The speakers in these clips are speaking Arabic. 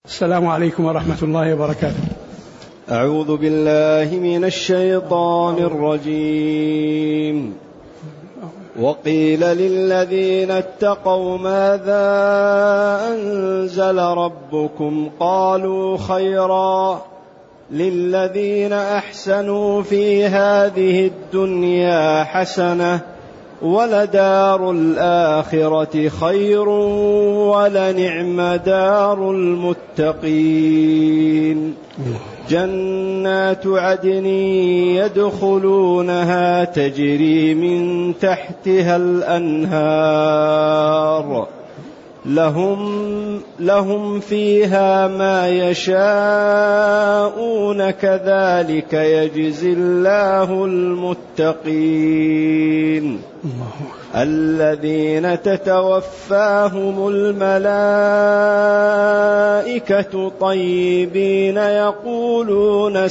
السلام عليكم ورحمة الله وبركاته. أعوذ بالله من الشيطان الرجيم. وقيل للذين اتقوا ماذا أنزل ربكم قالوا خيرا للذين أحسنوا في هذه الدنيا حسنة ولدار الآخرة خير ولنعم دار المتقين. جنات عدن يدخلونها تجري من تحتها الأنهار لهم فيها ما يشاءون كذلك يجزي الله المتقين. الذين تتوفاهم الملائكة طيبين يقولون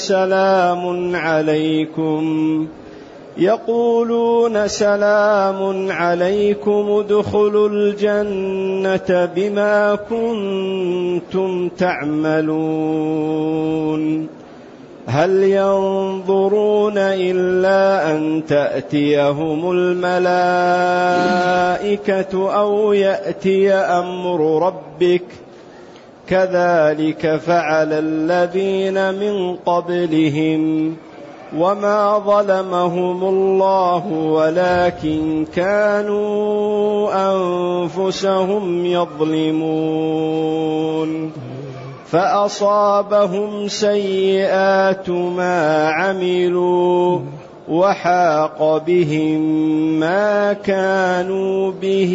سلام عليكم ادخلوا الجنة بما كنتم تعملون. هل ينظرون إلا أن تأتيهم الملائكة أو يأتي أمر ربك كذلك فعل الذين من قبلهم وما ظلمهم الله ولكن كانوا أنفسهم يظلمون. فأصابهم سيئات ما عملوا وحاق بهم ما كانوا به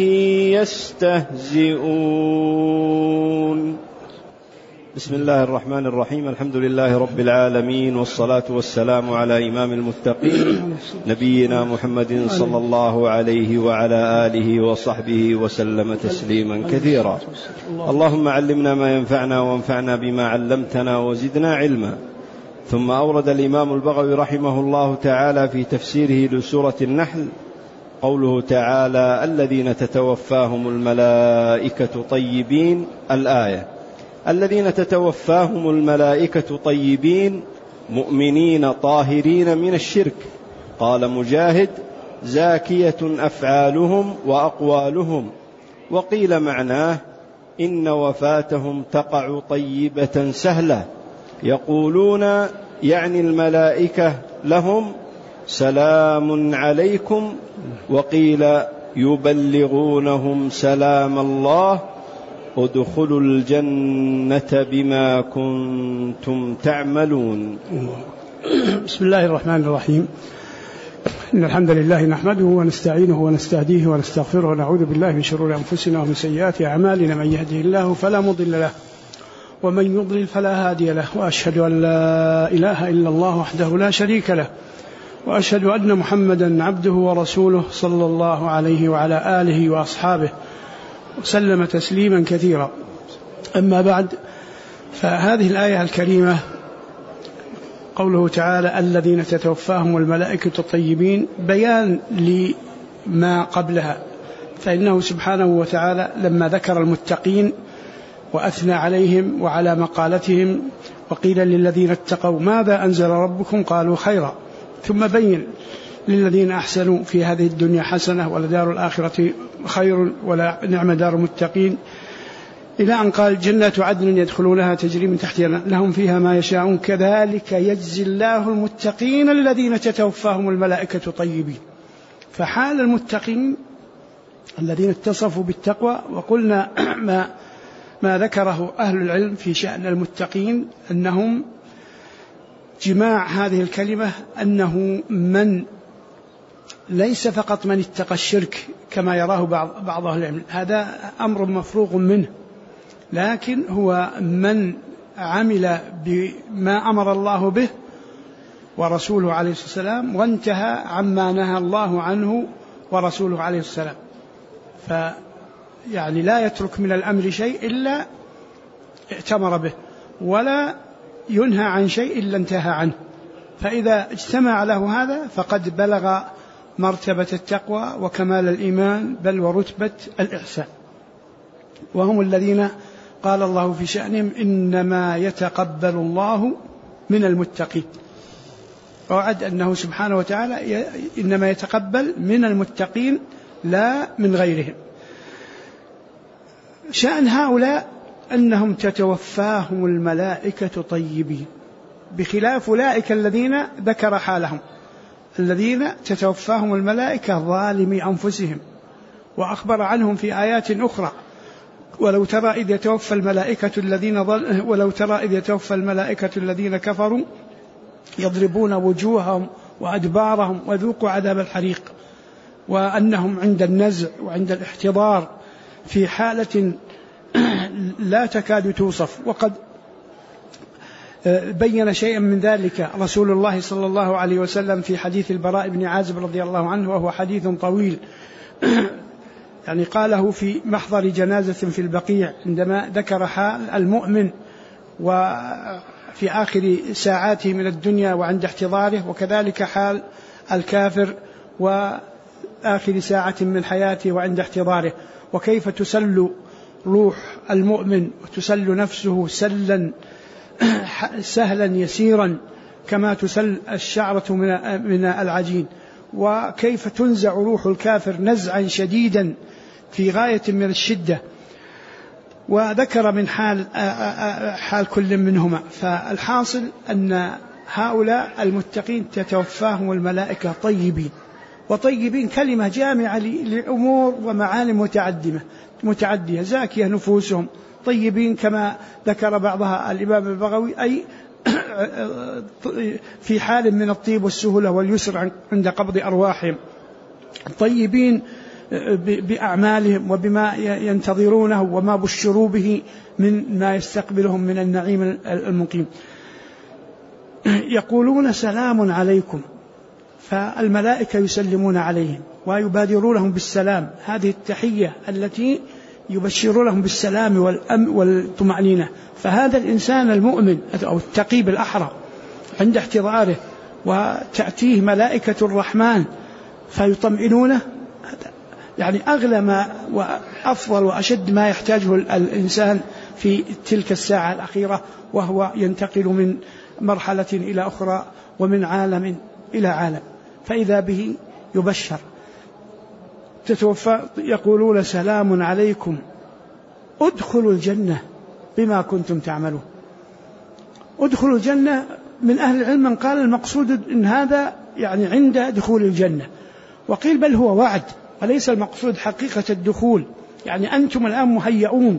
يستهزئون. بسم الله الرحمن الرحيم. الحمد لله رب العالمين، والصلاة والسلام على إمام المتقين نبينا محمد صلى الله عليه وعلى آله وصحبه وسلم تسليما كثيرا. اللهم علمنا ما ينفعنا وانفعنا بما علمتنا وزدنا علما. ثم أورد الإمام البغوي رحمه الله تعالى في تفسيره لسورة النحل قوله تعالى: الذين تتوفاهم الملائكة طيبين. الآية: الذين تتوفاهم الملائكة طيبين مؤمنين طاهرين من الشرك. قال مجاهد: زاكية أفعالهم وأقوالهم. وقيل معناه: إن وفاتهم تقع طيبة سهلة، يقولون يعني الملائكة لهم سلام عليكم. وقيل يبلغونهم سلام الله، ادخلوا الجنة بما كنتم تعملون. بسم الله الرحمن الرحيم. إن الحمد لله نحمده ونستعينه ونستهديه ونستغفره ونعوذ بالله من شرور أنفسنا ومن سيئات أعمالنا. من يهده الله فلا مضل له ومن يضلل فلا هادي له، وأشهد أن لا إله إلا الله وحده لا شريك له، وأشهد أن محمدا عبده ورسوله صلى الله عليه وعلى آله وأصحابه وسلم تسليما كثيرا. أما بعد، فهذه الآية الكريمة قوله تعالى: الذين تتوفاهم الملائكة الطيبين، بيان لما قبلها. فإنه سبحانه وتعالى لما ذكر المتقين وأثنى عليهم وعلى مقالتهم، وقيل للذين اتقوا ماذا أنزل ربكم قالوا خيرا، ثم بين للذين أحسنوا في هذه الدنيا حسنة ولدار الآخرة خير ونعم دار المتقين، إلى أن قال: جنات عدن يدخلونها تجري من تحتها لهم فيها ما يشاءون كذلك يجزي الله المتقين الذين تتوفاهم الملائكة طيبين. فحال المتقين الذين اتصفوا بالتقوى، وقلنا ما ذكره أهل العلم في شأن المتقين أنهم جماع هذه الكلمة، أنه من ليس فقط من اتقى الشرك كما يراه بعض أهل العلم، هذا أمر مفروغ منه، لكن هو من عمل بما أمر الله به ورسوله عليه السلام وانتهى عما نهى الله عنه ورسوله عليه السلام. فيعني لا يترك من الأمر شيء إلا ائتمر به، ولا ينهى عن شيء إلا انتهى عنه. فإذا اجتمع له هذا فقد بلغ مرتبة التقوى وكمال الإيمان، بل ورتبة الإحسان. وهم الذين قال الله في شأنهم إنما يتقبل الله من المتقين، ووعد أنه سبحانه وتعالى إنما يتقبل من المتقين لا من غيرهم. شأن هؤلاء أنهم تتوفاهم الملائكة طيبين، بخلاف أولئك الذين ذكر حالهم، الذين تتوفاهم الملائكة ظالمي أنفسهم، وأخبر عنهم في آيات أخرى ولو ترى إذ يتوفى الملائكة الذين كفروا يضربون وجوههم وأدبارهم وذوقوا عذاب الحريق، وأنهم عند النزع وعند الاحتضار في حالة لا تكاد توصف. وقد بين شيئا من ذلك رسول الله صلى الله عليه وسلم في حديث البراء بن عازب رضي الله عنه، وهو حديث طويل يعني قاله في محضر جنازة في البقيع عندما ذكر حال المؤمن وفي آخر ساعاته من الدنيا وعند احتضاره، وكذلك حال الكافر وآخر ساعة من حياته وعند احتضاره، وكيف تسل روح المؤمن وتسل نفسه سلا سهلا يسيرا كما تسل الشعرة من العجين، وكيف تنزع روح الكافر نزعا شديدا في غاية من الشدة. وذكر من حال كل منهما. فالحاصل أن هؤلاء المتقين تتوفاهم الملائكة طيبين، وطيبين كلمة جامعة لأمور ومعاني متعدية، زاكية نفوسهم، طيبين كما ذكر بعضها الإمام البغوي، أي في حال من الطيب والسهولة واليسر عند قبض أرواحهم، طيبين بأعمالهم وبما ينتظرونه وما بشروا به من ما يستقبلهم من النعيم المقيم. يقولون سلام عليكم، فالملائكة يسلمون عليهم ويبادرونهم بالسلام، هذه التحية التي يبشرونهم بالسلام والطمأنينة. فهذا الإنسان المؤمن أو التقي بالأحرى عند احتضاره وتأتيه ملائكة الرحمن فيطمئنونه، يعني أغلى ما وأفضل وأشد ما يحتاجه الإنسان في تلك الساعة الأخيرة، وهو ينتقل من مرحلة إلى أخرى ومن عالم إلى عالم، فإذا به يبشر. يقولون سلام عليكم ادخلوا الجنة بما كنتم تعملون. ادخلوا الجنة، من أهل العلم من قال المقصود إن هذا يعني عند دخول الجنة، وقيل بل هو وعد وليس المقصود حقيقة الدخول، يعني أنتم الآن مهيئون،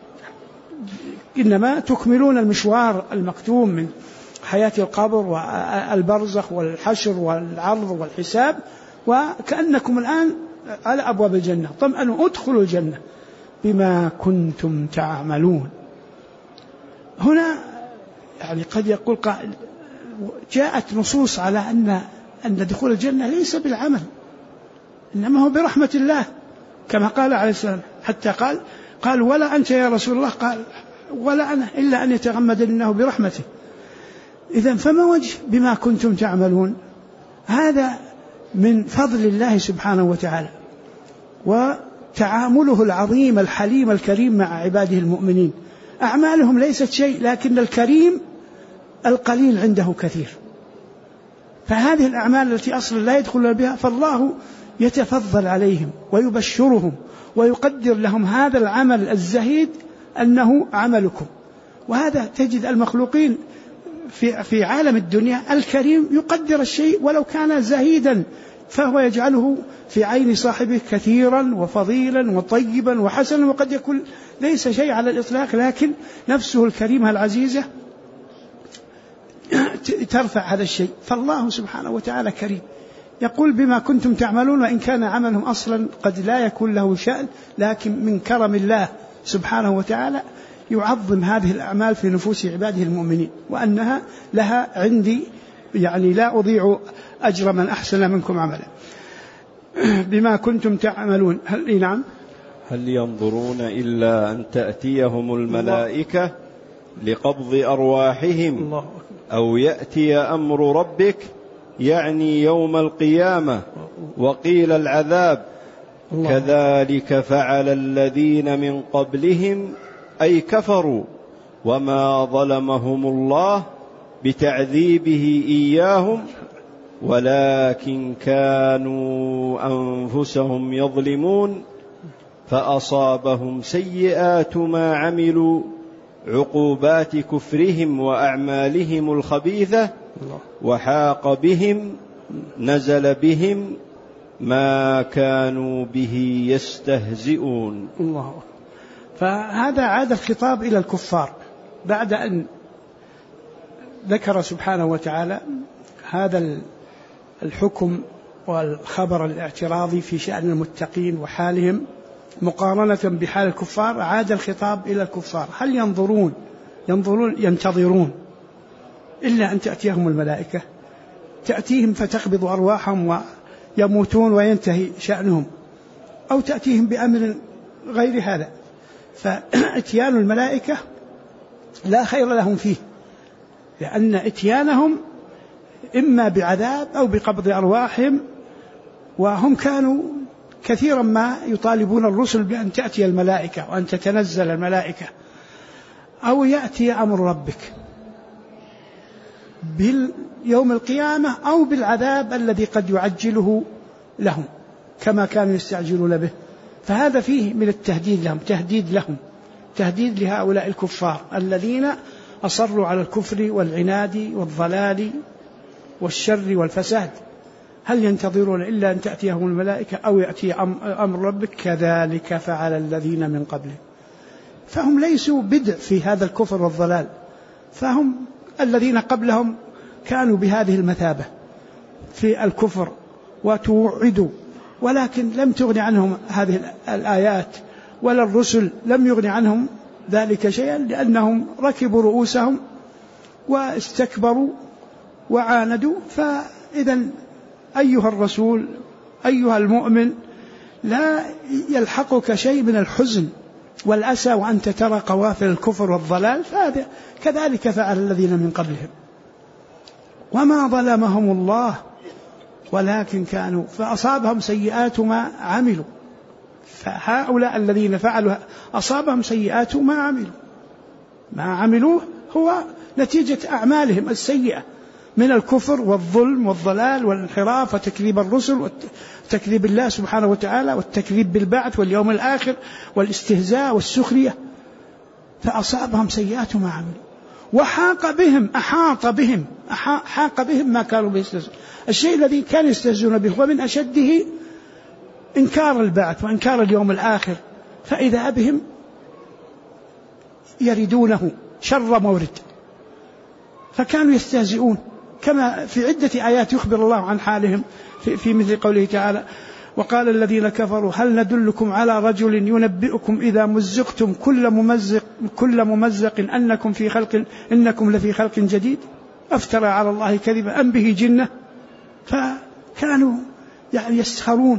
إنما تكملون المشوار المكتوم من حياة القبر والبرزخ والحشر والعرض والحساب، وكأنكم الآن على أبواب الجنة. طمأنوا ادخلوا الجنة بما كنتم تعملون. هنا يعني قد يقول قائل جاءت نصوص على أن دخول الجنة ليس بالعمل، إنما هو برحمة الله، كما قال عليه السلام، حتى قال ولا أنت يا رسول الله، قال ولا أنا إلا أن يتغمدني الله برحمته. إذن فما وجه بما كنتم تعملون؟ هذا من فضل الله سبحانه وتعالى وتعامله العظيم الحليم الكريم مع عباده المؤمنين. أعمالهم ليست شيء، لكن الكريم القليل عنده كثير. فهذه الأعمال التي أصلا لا يدخلون بها، فالله يتفضل عليهم ويبشرهم ويقدر لهم هذا العمل الزهيد أنه عملكم. وهذا تجد المخلوقين في عالم الدنيا الكريم يقدر الشيء ولو كان زهيدا، فهو يجعله في عين صاحبه كثيرا وفضيلا وطيبا وحسنا، وقد يكون ليس شيء على الإطلاق، لكن نفسه الكريمة العزيزة ترفع هذا الشيء. فالله سبحانه وتعالى كريم، يقول بما كنتم تعملون، وإن كان عملهم أصلا قد لا يكون له شأن، لكن من كرم الله سبحانه وتعالى يعظم هذه الأعمال في نفوس عباده المؤمنين، وأنها لها عندي يعني لا أضيع أجر من أحسن منكم عملا بما كنتم تعملون. هل ينظرون إلا أن تأتيهم الملائكة لقبض أرواحهم أو يأتي أمر ربك، يعني يوم القيامة، وقيل العذاب كذلك فعل الذين من قبلهم أي كفروا، وما ظلمهم الله بتعذيبه إياهم ولكن كانوا أنفسهم يظلمون فأصابهم سيئات ما عملوا عقوبات كفرهم وأعمالهم الخبيثة وحاق بهم نزل بهم ما كانوا به يستهزئون. الله. فهذا عاد الخطاب إلى الكفار بعد أن ذكر سبحانه وتعالى هذا الحكم والخبر الاعتراضي في شأن المتقين وحالهم مقارنة بحال الكفار. عاد الخطاب إلى الكفار. هل ينتظرون إلا أن تأتيهم الملائكة، تأتيهم فتقبض أرواحهم ويموتون وينتهي شأنهم، أو تأتيهم بأمر غير هذا؟ فإتيان الملائكة لا خير لهم فيه، لأن إتيانهم إما بعذاب أو بقبض أرواحهم، وهم كانوا كثيرا ما يطالبون الرسل بأن تأتي الملائكة وأن تتنزل الملائكة، أو يأتي أمر ربك باليوم القيامة أو بالعذاب الذي قد يعجله لهم كما كانوا يستعجلون به. فهذا فيه من التهديد لهم، تهديد لهؤلاء الكفار الذين أصروا على الكفر والعناد والضلال والشر والفساد. هل ينتظرون إلا أن تأتيهم الملائكة أو يأتي أمر ربك؟ كذلك فعل الذين من قبلهم. فهم ليسوا بدع في هذا الكفر والضلال، فهم الذين قبلهم كانوا بهذه المثابة في الكفر وتوعدوا، ولكن لم تغني عنهم هذه الآيات ولا الرسل لم يغني عنهم ذلك شيئا، لأنهم ركبوا رؤوسهم واستكبروا وعاندوا. فإذا أيها الرسول أيها المؤمن لا يلحقك شيء من الحزن والأسى وأنت ترى قوافل الكفر والضلال، فهذا كذلك فعل الذين من قبلهم. وما ظلمهم الله ولكن كانوا فأصابهم سيئات ما عملوا. فهؤلاء الذين فعلوا أصابهم سيئات ما عملوه هو نتيجة أعمالهم السيئة من الكفر والظلم والضلال والانحراف وتكذيب الرسل وتكذيب الله سبحانه وتعالى والتكذيب بالبعث واليوم الآخر والاستهزاء والسخرية. فأصابهم سيئات ما عملوا أحاط بهم ما كانوا بيستهزئون. الشيء الذي كانوا يستهزئون به ومن أشده إنكار البعث وإنكار اليوم الآخر، فإذا بهم يردونه شر مورد، فكانوا يستهزئون. كما في عدة آيات يخبر الله عن حالهم في مثل قوله تعالى: وقال الذين كفروا هل ندلكم على رجل ينبئكم إذا مزقتم كل ممزق إنكم لفي خلق جديد أفترى على الله كذبا أم به جنة. فكانوا يسخرون.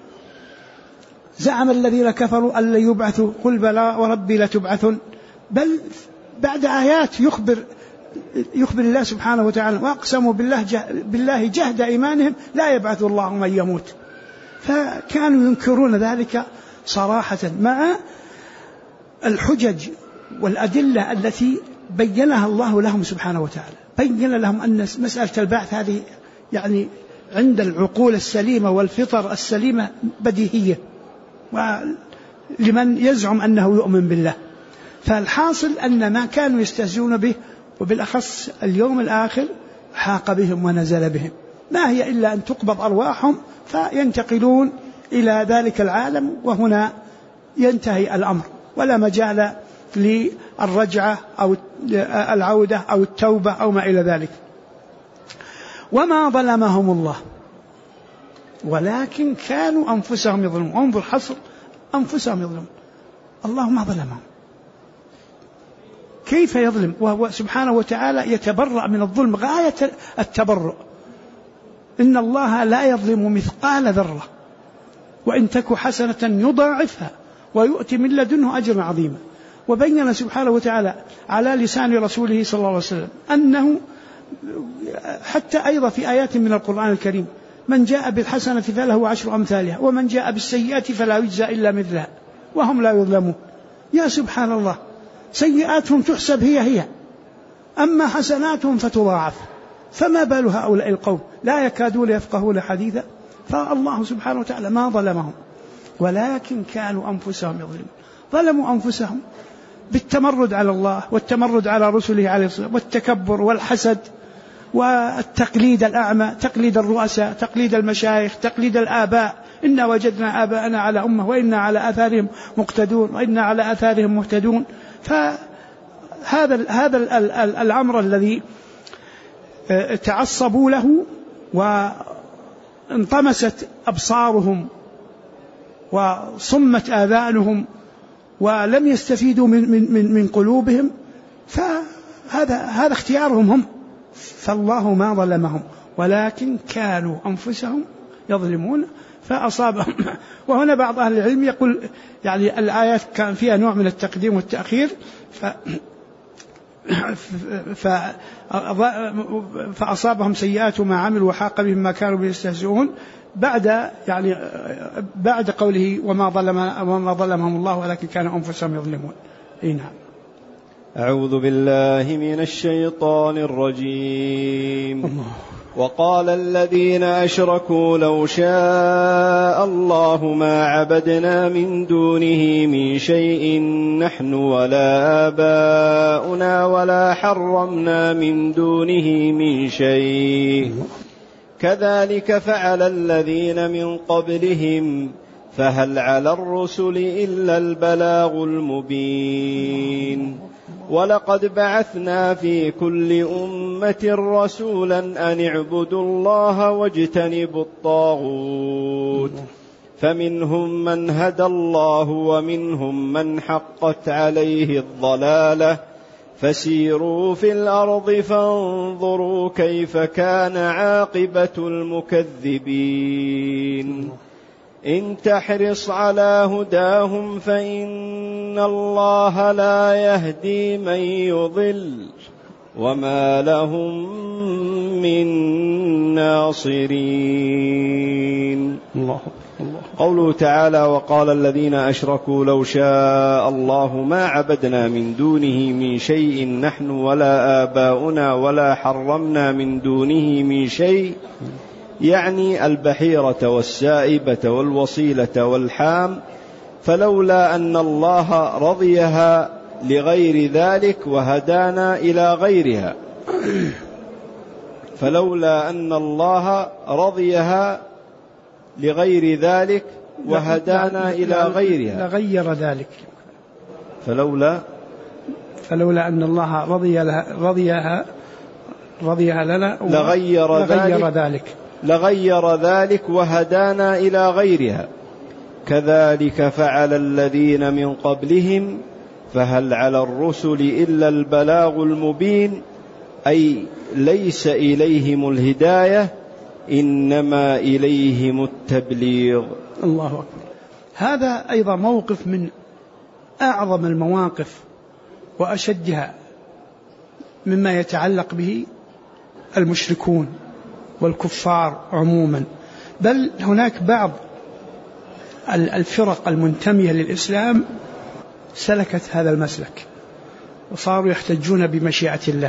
زعم الذين كفروا أن لن يبعثوا قل بلى وربي لتبعثن. بل بعد آيات يخبر الله سبحانه وتعالى: وأقسموا بالله جهد إيمانهم لا يبعث الله من يموت. فكانوا ينكرون ذلك صراحة مع الحجج والأدلة التي بينها الله لهم سبحانه وتعالى. بين لهم أن مسألة البعث هذه عند العقول السليمة والفطر السليمة بديهية، ولمن يزعم أنه يؤمن بالله. فالحاصل أن ما كانوا يستهزئون به وبالأخص اليوم الآخر حاق بهم ونزل بهم، ما هي إلا أن تقبض أرواحهم فينتقلون إلى ذلك العالم، وهنا ينتهي الأمر ولا مجال للرجعة أو العودة أو التوبة أو ما إلى ذلك. وما ظلمهم الله ولكن كانوا أنفسهم يظلمون. انظر حصر أنفسهم يظلمون. الله ما ظلمهم. كيف يظلم وهو سبحانه وتعالى يتبرأ من الظلم غاية التبرؤ؟ إن الله لا يظلم مثقال ذرة وإن تك حسنة يضاعفها ويؤتي من لدنه أجرا عظيما. وبين سبحانه وتعالى على لسان رسوله صلى الله عليه وسلم أنه حتى أيضا في آيات من القرآن الكريم: من جاء بالحسنة فله 10 أمثالها ومن جاء بالسيئة فلا يجزى إلا مثلها وهم لا يظلمون. يا سبحان الله، سيئاتهم تحسب هي، أما حسناتهم فتضاعف، فما بال هؤلاء القوم لا يكادون يفقهون حديثا. فالله سبحانه وتعالى ما ظلمهم، ولكن كانوا أنفسهم يظلمون. ظلموا أنفسهم بالتمرد على الله والتمرد على رسله عليه الصلاة والسلام، والتكبر والحسد والتقليد الأعمى، تقليد الرؤساء، تقليد المشايخ، تقليد الآباء. إنا وجدنا آباءنا على أمة وإنا على آثارهم مقتدون وإنا على آثارهم مهتدون. فهذا الأمر الذي تعصبوا له وانطمست أبصارهم وصمت آذانهم ولم يستفيدوا من قلوبهم، فهذا اختيارهم هم، فالله ما ظلمهم ولكن كانوا أنفسهم يظلمون فأصابهم. وهنا بعض أهل العلم يقول يعني الآيات كان فيها نوع من التقديم والتأخير، فأصابهم سيئات ما عملوا وحاق بهم ما كانوا يستهزئون، بعد قوله وما ظلمهم الله ولكن كانوا أنفسهم يظلمون. نعم. أعوذ بالله من الشيطان الرجيم. وقال الذين أشركوا لو شاء الله ما عبدنا من دونه من شيء نحن ولا آباؤنا ولا حرمنا من دونه من شيء كذلك فعل الذين من قبلهم فهل على الرسل إلا البلاغ المبين ولقد بعثنا في كل أمة رسولا أن اعبدوا الله واجتنبوا الطاغوت فمنهم من هدى الله ومنهم من حقت عليه الضلالة فسيروا في الأرض فانظروا كيف كان عاقبة المكذبين إن تحرص على هداهم فإن الله لا يهدي من يضل وما لهم من ناصرين. قوله تعالى وقال الذين أشركوا لو شاء الله ما عبدنا من دونه من شيء نحن ولا آباؤنا ولا حرمنا من دونه من شيء، يعني البحيرة والسائبة والوصيلة والحام، فلولا أن الله رضيها لغير ذلك وهدانا إلى غيرها، فلولا أن الله رضيها لغير ذلك وهدانا إلى غيرها لغير ذلك، فلولا أن الله رضيها لنا لغير ذلك وهدانا إلى غيرها كذلك فعل الذين من قبلهم فهل على الرسل إلا البلاغ المبين، أي ليس إليهم الهداية إنما إليهم التبليغ. الله أكبر. هذا أيضا موقف من أعظم المواقف وأشدها مما يتعلق به المشركون والكفار عموما، بل هناك بعض الفرق المنتمية للإسلام سلكت هذا المسلك وصاروا يحتجون بمشيئة الله.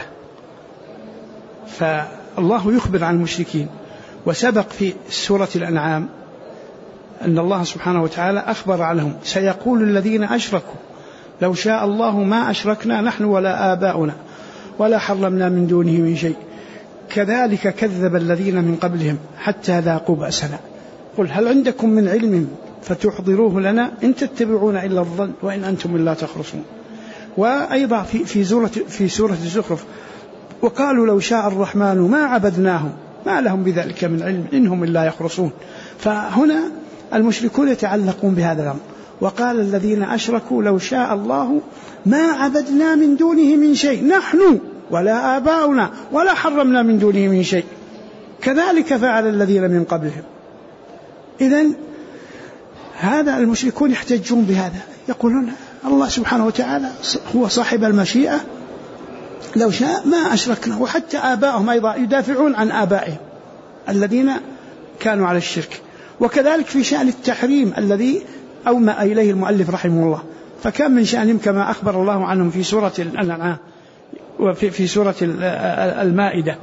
فالله يخبر عن المشركين، وسبق في سورة الأنعام أن الله سبحانه وتعالى أخبر عنهم سيقول الذين أشركوا لو شاء الله ما أشركنا نحن ولا آباؤنا ولا حرمنا من دونه من شيء كذلك كذب الذين من قبلهم حتى ذاقوا بأسنا قل هل عندكم من علم فتحضروه لنا إن تتبعون إلا الظن وإن أنتم إلا تخرصون. وأيضا في سورة الزخرف وقالوا لو شاء الرحمن ما عبدناهم ما لهم بذلك من علم إنهم إلا يخرصون. فهنا المشركون يتعلقون بهذا الأمر. وقال الذين أشركوا لو شاء الله ما عبدنا من دونه من شيء نحن ولا آباؤنا ولا حرمنا من دونه من شيء كذلك فعل الذين من قبلهم. إذن هذا المشركون يحتجون بهذا، يقولون الله سبحانه وتعالى هو صاحب المشيئة لو شاء ما أشركنا. وحتى آباؤهم أيضا يدافعون عن آبائهم الذين كانوا على الشرك. وكذلك في شأن التحريم الذي أومأ إليه المؤلف رحمه الله فكان من شأنهم كما أخبر الله عنهم في سورة الأنعام وفي سورة المائدة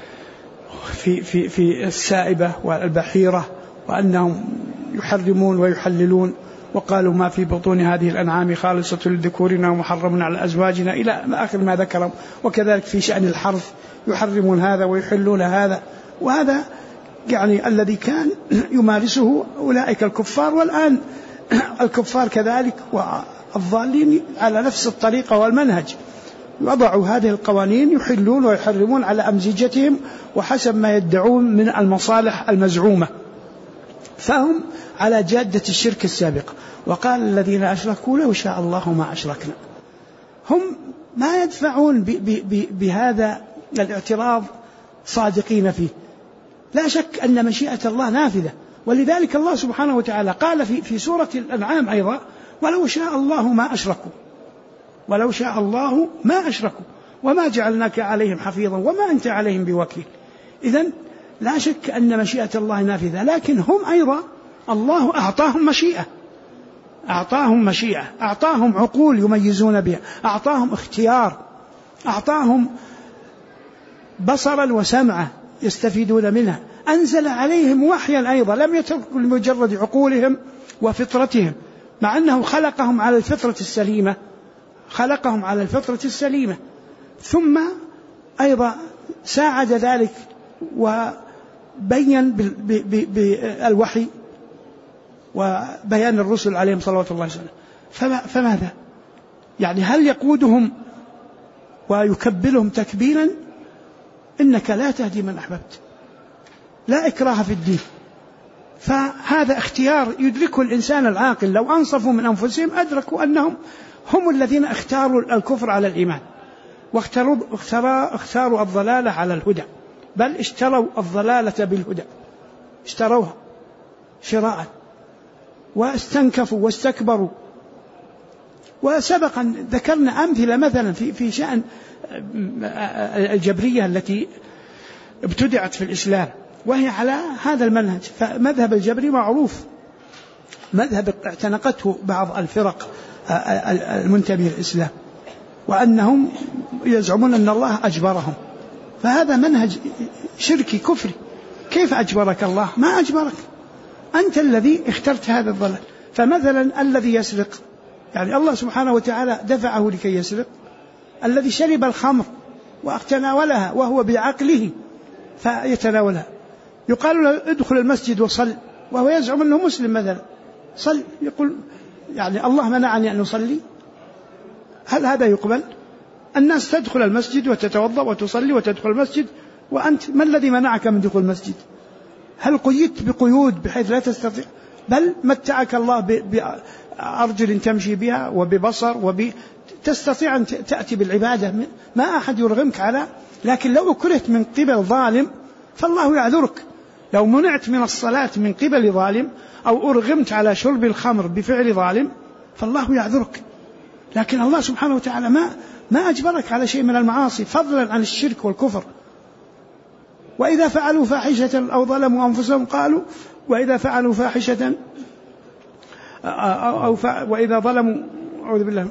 في السائبة والبحيرة، وأنهم يحرمون ويحللون، وقالوا ما في بطون هذه الأنعام خالصة لذكورنا ومحرم على أزواجنا إلى آخر ما ذكروا. وكذلك في شأن الحرث يحرمون هذا ويحلون هذا، وهذا يعني الذي كان يمارسه أولئك الكفار، والآن الكفار كذلك والضالين على نفس الطريقة والمنهج، وضعوا هذه القوانين يحلون ويحرمون على أمزجتهم وحسب ما يدعون من المصالح المزعومة، فهم على جادة الشرك السابقة. وقال الذين أشركوا لو شاء الله ما أشركنا. هم ما يدفعون بهذا الاعتراض صادقين فيه، لا شك أن مشيئة الله نافذة. ولذلك الله سبحانه وتعالى قال في سورة الأنعام أيضا ولو شاء الله ما أشركوا، ولو شاء الله ما أشركوا وما جعلناك عليهم حفيظا وما أنت عليهم بوكيل. إذن لا شك أن مشيئة الله نافذة، لكن هم أيضا الله أعطاهم مشيئة، أعطاهم عقول يميزون بها، أعطاهم اختيار، أعطاهم بصرا وسمعا يستفيدون منها، أنزل عليهم وحيا أيضا، لم يتركوا لمجرد عقولهم وفطرتهم، مع أنه خلقهم على الفطرة السليمة، ثم أيضا ساعد ذلك وبين بالوحي وبيان الرسل عليهم صلوات الله وسلامه. فماذا؟ يعني هل يقودهم ويكبلهم تكبيلا؟ إنك لا تهدي من أحببت، لا إكراه في الدين. فهذا اختيار يدركه الإنسان العاقل، لو أنصفوا من أنفسهم أدركوا أنهم هم الذين اختاروا الكفر على الإيمان، واختاروا الضلالة على الهدى، بل اشتروا الضلالة بالهدى، اشتروها شراء، واستنكفوا واستكبروا. وسبقا ذكرنا أمثلة مثلا في شأن الجبرية التي ابتدعت في الإسلام وهي على هذا المنهج. فمذهب الجبري معروف، مذهب اعتنقته بعض الفرق المنتمية للإسلام، وأنهم يزعمون أن الله أجبرهم، فهذا منهج شركي كفري. كيف أجبرك الله؟ ما أجبرك، أنت الذي اخترت هذا الضلال. فمثلا الذي يسرق، يعني الله سبحانه وتعالى دفعه لكي يسرق، الذي شرب الخمر وتناولها وهو بعقله فيتناولها، يقال له ادخل المسجد وصل وهو يزعم أنه مسلم مثلا، صل، يقول يعني الله منعني أن أصلي؟ هل هذا يقبل؟ الناس تدخل المسجد وتتوضأ وتصلي وتدخل المسجد، وأنت ما الذي منعك من دخول المسجد؟ هل قيدت بقيود بحيث لا تستطيع؟ بل متعك الله بأرجل تمشي بها وببصر تستطيع أن تأتي بالعبادة، ما أحد يرغمك على. لكن لو كرهت من قبل ظالم فالله يعذرك، لو منعت من الصلاة من قبل ظالم أو أرغمت على شرب الخمر بفعل ظالم فالله يعذرك. لكن الله سبحانه وتعالى ما أجبرك على شيء من المعاصي، فضلا عن الشرك والكفر. وإذا فعلوا فاحشة أو ظلموا أنفسهم قالوا، وإذا فعلوا فاحشة وإذا ظلموا أعوذ بالله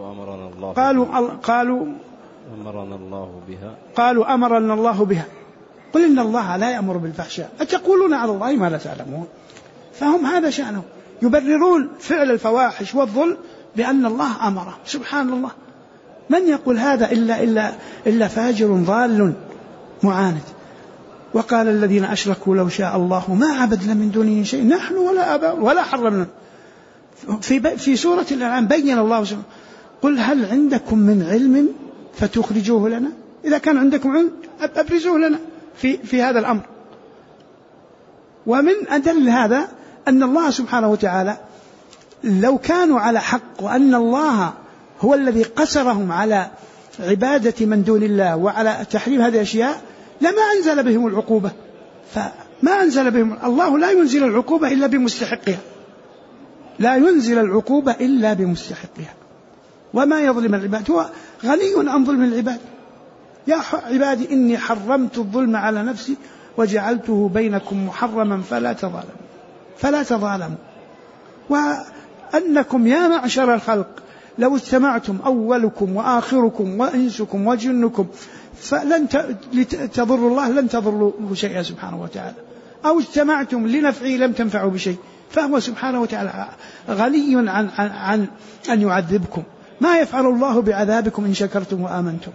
قالوا أمرنا الله بها قل إن الله لا يأمر بالفحشاء أتقولون على الله ما لا تعلمون. فهم هذا شأنهم، يبررون فعل الفواحش والظلم بأن الله أمره. سبحان الله، من يقول هذا إلا فاجر ضال معاند. وقال الذين أشركوا لو شاء الله ما عبدنا من دونه شيء نحن ولا آباؤنا ولا حرمنا. في سورة الأنعام بين الله سبحانه قل هل عندكم من علم فتخرجوه لنا، إذا كان عندكم علم أبرزوه لنا في هذا الأمر. ومن أدل هذا أن الله سبحانه وتعالى لو كانوا على حق وأن الله هو الذي قسرهم على عبادة من دون الله وعلى تحريم هذه الأشياء لما أنزل بهم العقوبة. فما أنزل بهم، الله لا ينزل العقوبة إلا بمستحقها، لا ينزل العقوبة إلا بمستحقها. وما يظلم العباد، هو غني عن ظلم العباد. يا عبادي إني حرمت الظلم على نفسي وجعلته بينكم محرما فلا تظالموا. وأنكم يا معشر الخلق لو اجتمعتم أولكم وآخركم وإنسكم وجنكم فلن تضروا الله لن تضروا شيئا سبحانه وتعالى، أو اجتمعتم لنفعه لم تنفعوا بشيء، فهو سبحانه وتعالى غني عن أن يعذبكم. ما يفعل الله بعذابكم إن شكرتم وآمنتم.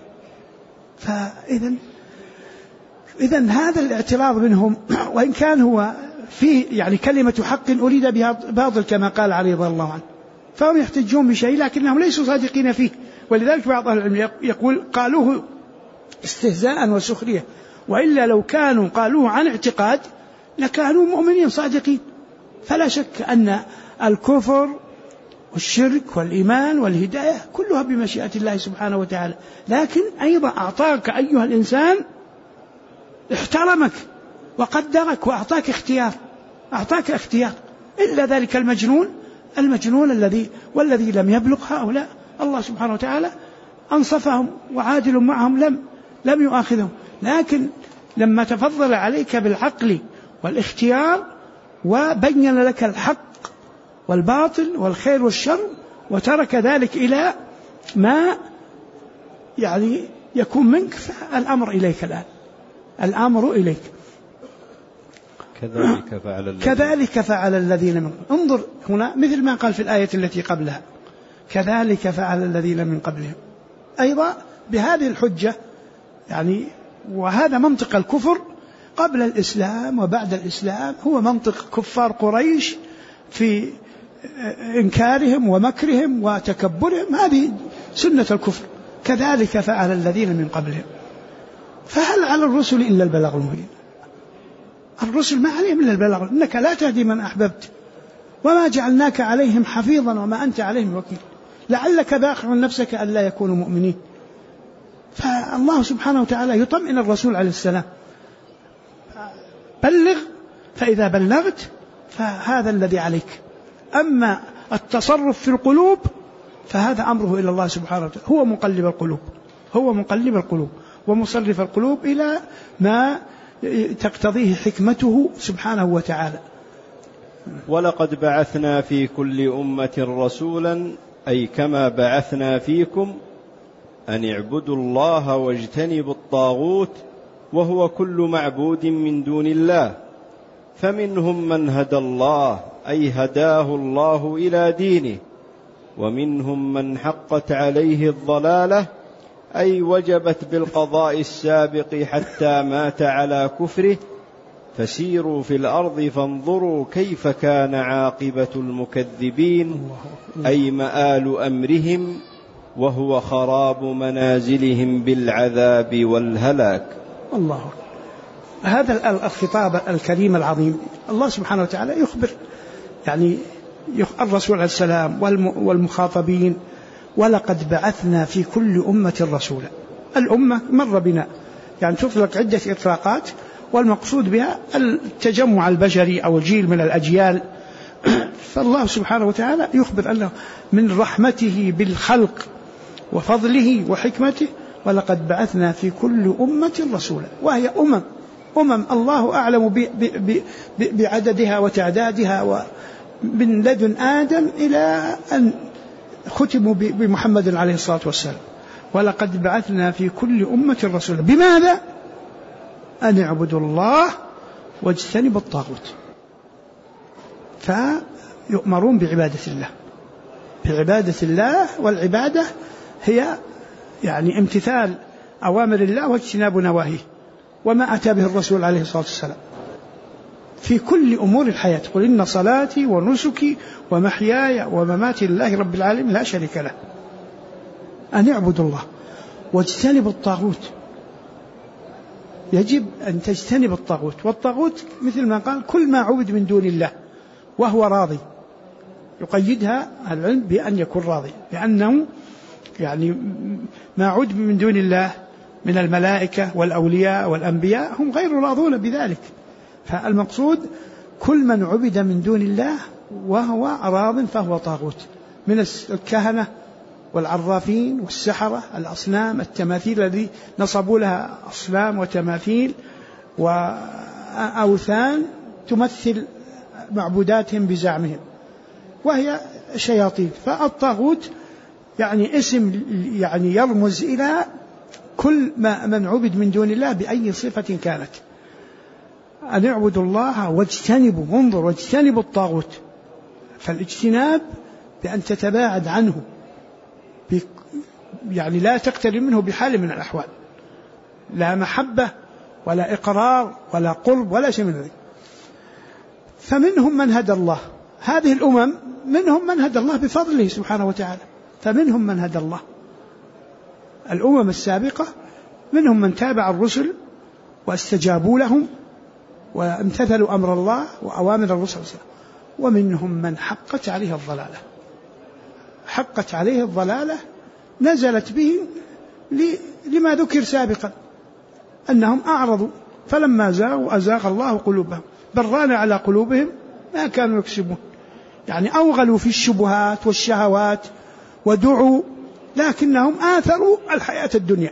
إذن هذا الاعتراض منهم، وإن كان هو فيه يعني كلمة حق أريد بها باطل كما قال علي رضي الله عنه، فهم يحتجون بشيء لكنهم ليسوا صادقين فيه. ولذلك بعض أهل العلم يقول قالوه استهزاء وسخرية، وإلا لو كانوا قالوه عن اعتقاد لكانوا مؤمنين صادقين. فلا شك أن الكفر والشرك والإيمان والهداية كلها بمشيئة الله سبحانه وتعالى، لكن أيضا أعطاك أيها الإنسان، احترمك وقدرك وأعطاك اختيار، إلا ذلك المجنون والذي لم يبلغ هؤلاء الله سبحانه وتعالى أنصفهم وعادل معهم، لم يؤاخذهم. لكن لما تفضل عليك بالعقل والاختيار وبين لك الحق والباطل والخير والشر وترك ذلك إلى ما يعني يكون منك، فالأمر إليك الآن، الأمر إليك. كذلك فعل الذين من انظر هنا مثل ما قال في الآية التي قبلها كذلك فعل الذين من قبلهم، أيضا بهذه الحجة يعني. وهذا منطق الكفر قبل الإسلام وبعد الإسلام، هو منطق كفار قريش في إنكارهم ومكرهم وتكبرهم، هذه سنة الكفر. كذلك فعل الذين من قبلهم. فهل على الرسل إلا البلاغ المبين؟ الرسل ما عليهم إلا البلاغ، إنك لا تهدي من أحببت وما جعلناك عليهم حفيظا وما أنت عليهم وكيل لعلك باخع نفسك ألا يكونوا مؤمنين. فالله سبحانه وتعالى يطمئن الرسول عليه السلام، بلغ، فإذا بلغت فهذا الذي عليك. أما التصرف في القلوب فهذا أمره إلى الله سبحانه وتعالى، هو مقلب القلوب ومصرف القلوب إلى ما تقتضيه حكمته سبحانه وتعالى. ولقد بعثنا في كل أمة رسولا، أي كما بعثنا فيكم، أن اعبدوا الله واجتنبوا الطاغوت، وهو كل معبود من دون الله، فمنهم من هدى الله، أي هداه الله إلى دينه، ومنهم من حقت عليه الضلالة، أي وجبت بالقضاء السابق حتى مات على كفره. فسيروا في الأرض فانظروا كيف كان عاقبة المكذبين، أي مآل أمرهم، وهو خراب منازلهم بالعذاب والهلاك. الله. هذا الخطاب الكريم العظيم، الله سبحانه وتعالى يخبر يعني الرسول عليه السلام والمخاطبين: ولقد بعثنا في كل أمة رسولا. الأمة مر بنا يعني تطلق عدة إطلاقات، والمقصود بها التجمع البشري أو الجيل من الأجيال. فالله سبحانه وتعالى يخبر أنه من رحمته بالخلق وفضله وحكمته: ولقد بعثنا في كل أمة رسولا. وهي أمم الله أعلم بعددها وتعدادها، من لدن آدم إلى أن ختموا بمحمد عليه الصلاة والسلام. ولقد بعثنا في كل أمة رسولا. بماذا؟ أن اعبدوا الله واجتنبوا الطاغوت. فيؤمرون بعبادة الله، والعبادة هي يعني امتثال أوامر الله واجتناب نواهيه، وما أتى به الرسول عليه الصلاة والسلام في كل أمور الحياة. قل إن صلاتي ونسكي ومحياي ومماتي لله رب العالمين لا شريك له. أن اعبدوا الله واجتنبوا الطاغوت. يجب أن تجتنب الطاغوت، والطاغوت مثل ما قال كل ما عبد من دون الله وهو راضي. يقيدها العلم بأن يكون راضي، لأنه يعني ما عبد من دون الله من الملائكة والأولياء والأنبياء هم غير راضون بذلك. فالمقصود كل من عبد من دون الله وهو راض فهو طاغوت، من الكهنة والعرافين والسحرة، الأصنام، التماثيل الذي نصبوا لها أصنام وتماثيل وأوثان تمثل معبوداتهم بزعمهم، وهي شياطين. فالطاغوت يعني اسم يعني يرمز إلى كل من عبد من دون الله بأي صفة كانت. أن اعبدوا الله واجتنبوا، انظر، واجتنبوا الطاغوت. فالاجتناب بأن تتباعد عنه، يعني لا تقترب منه بحال من الأحوال، لا محبة ولا إقرار ولا قرب ولا شيء من ذلك. فمنهم من هدى الله، هذه الأمم منهم من هدى الله بفضله سبحانه وتعالى، فمنهم من هدى الله. الأمم السابقة منهم من تابع الرسل واستجابوا لهم وامتثلوا أمر الله وأوامر الرسل، ومنهم من حقت عليه الضلالة. حقت عليه الضلالة نزلت به لما ذكر سابقا، أنهم أعرضوا فلما زاغوا أزاغ الله قلوبهم بل ران على قلوبهم ما كانوا يكسبون. يعني أوغلوا في الشبهات والشهوات ودعوا، لكنهم آثروا الحياة الدنيا.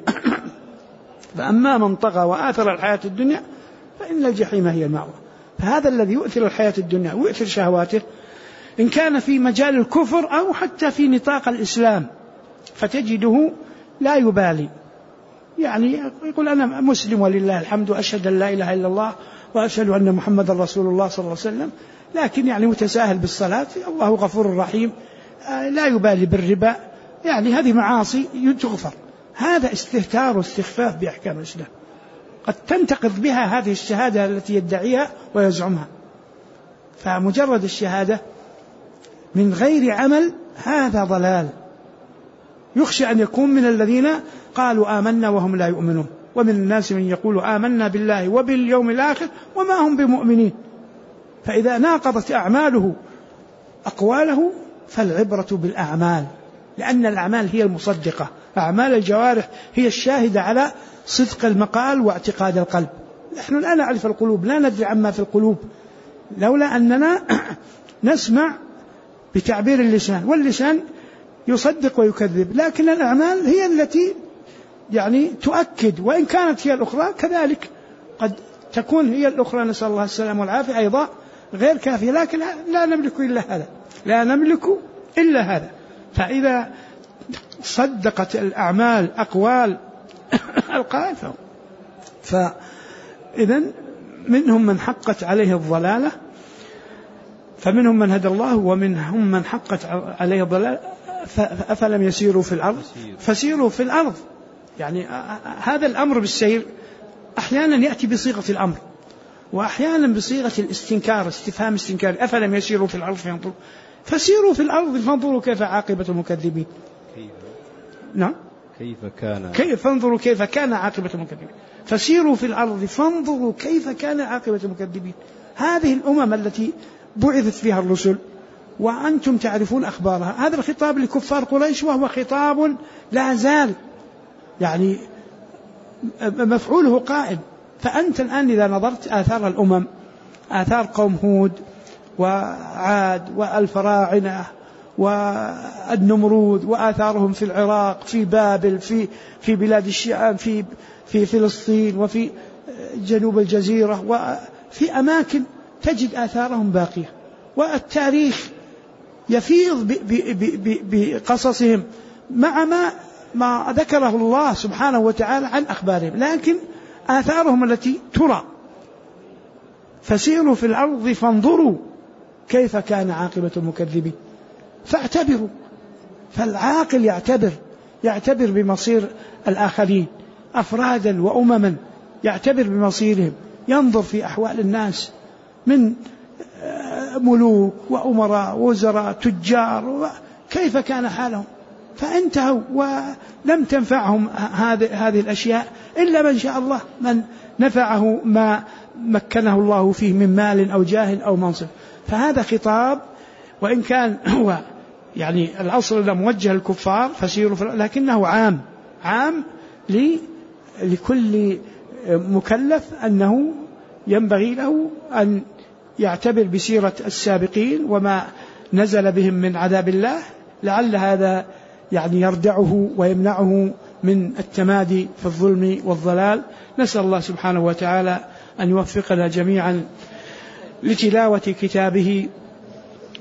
فأما من طغى وآثر الحياة الدنيا فإن الجحيم هي المأوى. فهذا الذي يؤثر الحياة الدنيا ويؤثر شهواته، إن كان في مجال الكفر أو حتى في نطاق الإسلام، فتجده لا يبالي، يعني يقول أنا مسلم ولله الحمد وأشهد أن لا إله إلا الله وأشهد أن محمد رسول الله صلى الله عليه وسلم، لكن يعني متساهل بالصلاة، الله غفور رحيم، لا يبالي بالربا، يعني هذه معاصي تغفر. هذا استهتار واستخفاف بأحكام الإسلام، قد تنتقض بها هذه الشهادة التي يدعيها ويزعمها. فمجرد الشهادة من غير عمل هذا ضلال، يخشى أن يكون من الذين قالوا آمنا وهم لا يؤمنون، ومن الناس من يقول آمنا بالله وباليوم الآخر وما هم بمؤمنين. فإذا ناقضت أعماله أقواله فالعبرة بالأعمال، لأن الأعمال هي المصدقة، أعمال الجوارح هي الشاهدة على صدق المقال واعتقاد القلب. نحن لا نعرف القلوب، لا ندري عما في القلوب، لولا أننا نسمع بتعبير اللسان، واللسان يصدق ويكذب، لكن الأعمال هي التي يعني تؤكد، وإن كانت هي الأخرى كذلك قد تكون هي الأخرى، نسأل الله السلام والعافية، أيضا غير كافية، لكن لا نملك إلا هذا، لا نملك إلا هذا. فإذا صدقت الأعمال أقوال القائل فإذا منهم من حقت عليه الضلالة، فمنهم من هدى الله ومنهم من حقت عليه الضلالة. أفلم يسيروا في الأرض فسيروا في الأرض. يعني هذا الأمر بالسير أحيانا يأتي بصيغة الأمر وأحيانا بصيغة الاستنكار، استفهام استنكار. أفلم يسيروا في الأرض فينظروا، فسيروا في الأرض فانظروا كيف عاقبة المكذبين. نعم، كيف فانظروا كيف كان عاقبة المكذبين. فسيروا في الأرض فانظروا كيف كان عاقبة المكذبين. هذه الأمم التي بعثت فيها الرسل وأنتم تعرفون أخبارها، هذا الخطاب لكفار قريش، وهو خطاب لا زال يعني مفعوله قائم. فأنت الآن إذا نظرت آثار الأمم، آثار قوم هود وعاد والفراعنة والنمرود، وآثارهم في العراق، في بابل، في بلاد الشام، في فلسطين، وفي جنوب الجزيرة، وفي أماكن تجد آثارهم باقية، والتاريخ يفيض بقصصهم مع ما ذكره الله سبحانه وتعالى عن أخبارهم، لكن آثارهم التي ترى. فسيروا في الأرض فانظروا كيف كان عاقبة المكذبين. فاعتبروا، فالعاقل يعتبر بمصير الآخرين أفرادا وأمما، يعتبر بمصيرهم، ينظر في أحوال الناس من ملوك وأمراء ووزراء تجار كيف كان حالهم، فانتهوا ولم تنفعهم هذه الأشياء إلا من شاء الله، من نفعه ما مكنه الله فيه من مال أو جاه أو منصب. فهذا خطاب، وإن كان هو يعني الأصل موجه الكفار فسيروا، لكنه عام لكل مكلف، أنه ينبغي له أن يعتبر بسيرة السابقين وما نزل بهم من عذاب الله، لعل هذا يعني يردعه ويمنعه من التمادي في الظلم والضلال. نسأل الله سبحانه وتعالى أن يوفقنا جميعا لتلاوة كتابه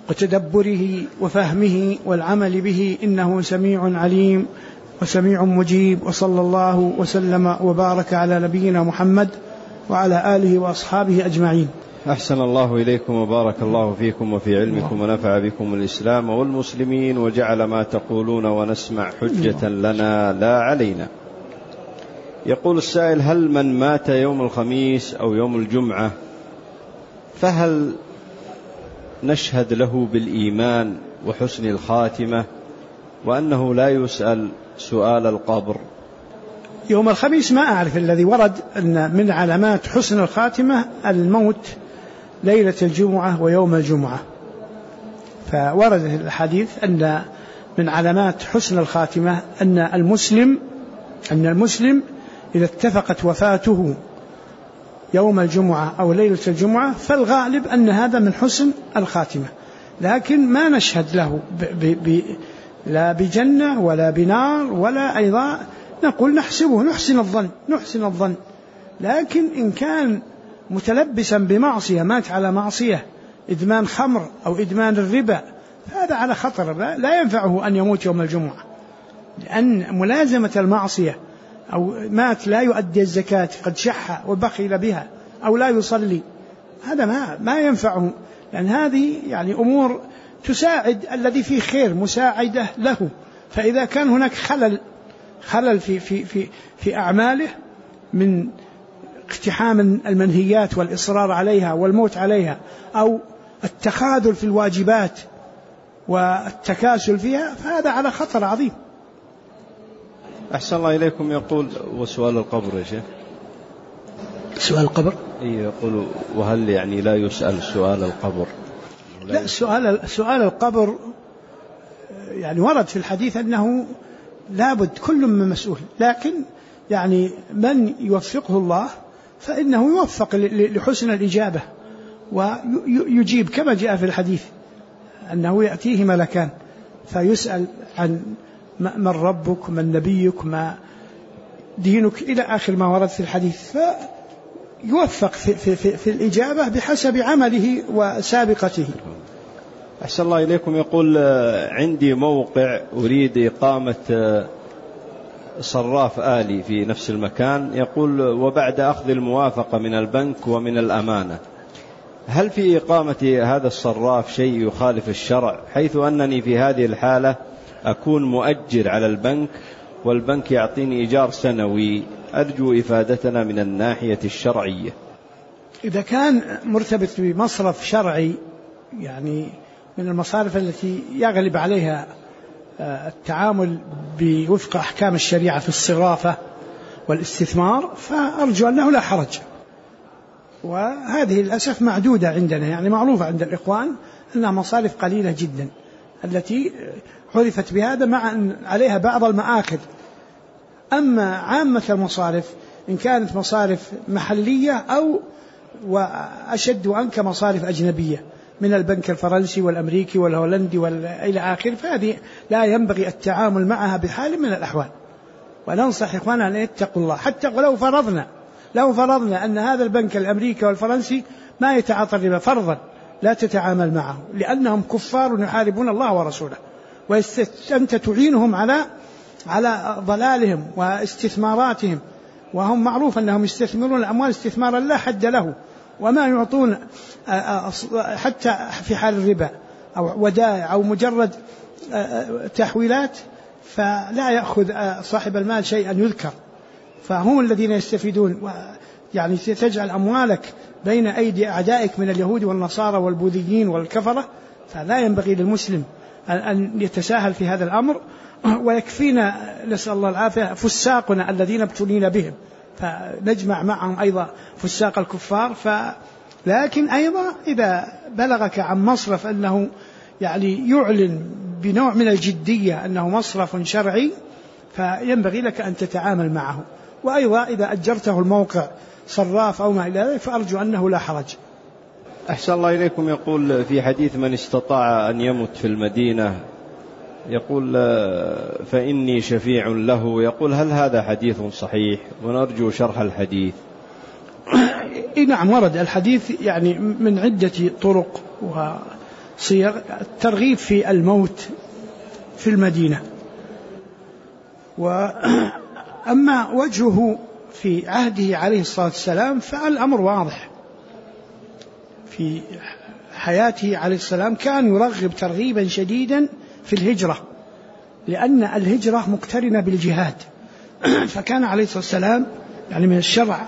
وتدبره وفهمه والعمل به، إنه سميع عليم وسميع مجيب. وصلى الله وسلم وبارك على نبينا محمد وعلى آله وأصحابه أجمعين. أحسن الله إليكم وبارك الله فيكم وفي علمكم ونفع بكم الإسلام والمسلمين، وجعل ما تقولون ونسمع حجة لنا لا علينا. يقول السائل: هل من مات يوم الخميس أو يوم الجمعة فهل نشهد له بالإيمان وحسن الخاتمة وأنه لا يسأل سؤال القبر؟ يوم الخميس ما أعرف، الذي ورد أن من علامات حسن الخاتمة الموت ليلة الجمعة ويوم الجمعة، فورد الحديث أن من علامات حسن الخاتمة أن المسلم إذا اتفقت وفاته يوم الجمعة أو ليلة الجمعة فالغالب أن هذا من حسن الخاتمة، لكن ما نشهد له لا بجنة ولا بنار ولا أيضا نقول نحسبه نحسن الظن، لكن إن كان متلبسا بمعصية، مات على معصية، إدمان خمر أو إدمان الربا، هذا على خطر، لا ينفعه أن يموت يوم الجمعة، لأن ملازمة المعصية، أو مات لا يؤدي الزكاة قد شح وبخل بها، أو لا يصلي، هذا ما ينفعه، لأن هذه يعني أمور تساعد الذي فيه خير، مساعدة له. فإذا كان هناك خلل في أعماله من اقتحام المنهيات والإصرار عليها والموت عليها، أو التخاذل في الواجبات والتكاسل فيها، فهذا على خطر عظيم. أحسن الله إليكم. يقول: وسؤال القبر يا شيخ؟ سؤال القبر؟ يقول: وهل يعني لا يسأل سؤال القبر؟ لا، سؤال القبر يعني ورد في الحديث أنه لابد كل من مسؤول، لكن يعني من يوفقه الله فإنه يوفق لحسن الإجابة ويجيب، كما جاء في الحديث أنه يأتيه ملكان فيسأل عن من ربك، من نبيك، ما دينك، إلى آخر ما ورد في الحديث، فيوفق في الإجابة بحسب عمله وسابقته. أحسن الله إليكم. يقول: عندي موقع أريد إقامة صراف آلي في نفس المكان، يقول: وبعد أخذ الموافقة من البنك ومن الأمانة، هل في إقامة هذا الصراف شيء يخالف الشرع، حيث أنني في هذه الحالة أكون مؤجر على البنك والبنك يعطيني إيجار سنوي؟ أرجو إفادتنا من الناحية الشرعية. إذا كان مرتبط بمصرف شرعي، يعني من المصارف التي يغلب عليها التعامل بوفق أحكام الشريعة في الصرافة والاستثمار، فأرجو أنه لا حرج. وهذه للأسف معدودة عندنا، يعني معروفة عند الإخوان أنها مصارف قليلة جدا التي عرفت بهذا، مع أن عليها بعض المآخذ. أما عامة المصارف إن كانت مصارف محلية أو وأشد وأنك مصارف أجنبية من البنك الفرنسي والأمريكي والهولندي إلى آخر، فهذه لا ينبغي التعامل معها بحال من الأحوال. وننصح إخواننا أن يتقوا الله، حتى لو فرضنا أن هذا البنك الأمريكي والفرنسي ما يتعاطى الربا فرضا، لا تتعامل معه، لأنهم كفار يحاربون الله ورسوله، وأنت تعينهم على ضلالهم واستثماراتهم، وهم معروف أنهم يستثمرون الأموال استثمارا لا حد له، وما يعطون حتى في حال الربا أو ودائع أو مجرد تحويلات، فلا يأخذ صاحب المال شيئا يذكر، فهم الذين يستفيدون. يعني تجعل أموالك بين أيدي أعدائك من اليهود والنصارى والبوذيين والكفرة، فلا ينبغي للمسلم أن يتساهل في هذا الأمر. ويكفينا نسأل الله العافية فساقنا الذين ابتلينا بهم، فنجمع معهم أيضا فساق الكفار. لكن أيضا إذا بلغك عن مصرف أنه يعني يعلن بنوع من الجدية أنه مصرف شرعي، فينبغي لك أن تتعامل معه. وأيضا إذا أجرته الموقع صراف أو ما إلى ذلك فأرجو أنه لا حرج. أحسن الله إليكم. يقول: في حديث من استطاع أن يمت في المدينة، يقول: فإني شفيع له، يقول: هل هذا حديث صحيح؟ ونرجو شرح الحديث. نعم، ورد الحديث يعني من عدة طرق، صيغ الترغيب في الموت في المدينة. وأما وجهه في عهده عليه الصلاة والسلام فالأمر واضح. في حياته عليه السلام كان يرغب ترغيبا شديدا في الهجرة، لأن الهجرة مقترنة بالجهاد. فكان عليه الصلاة والسلام يعني من الشرع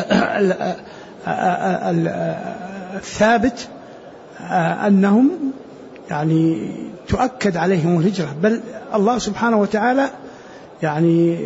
الثابت أنهم يعني تؤكد عليهم الهجرة، بل الله سبحانه وتعالى يعني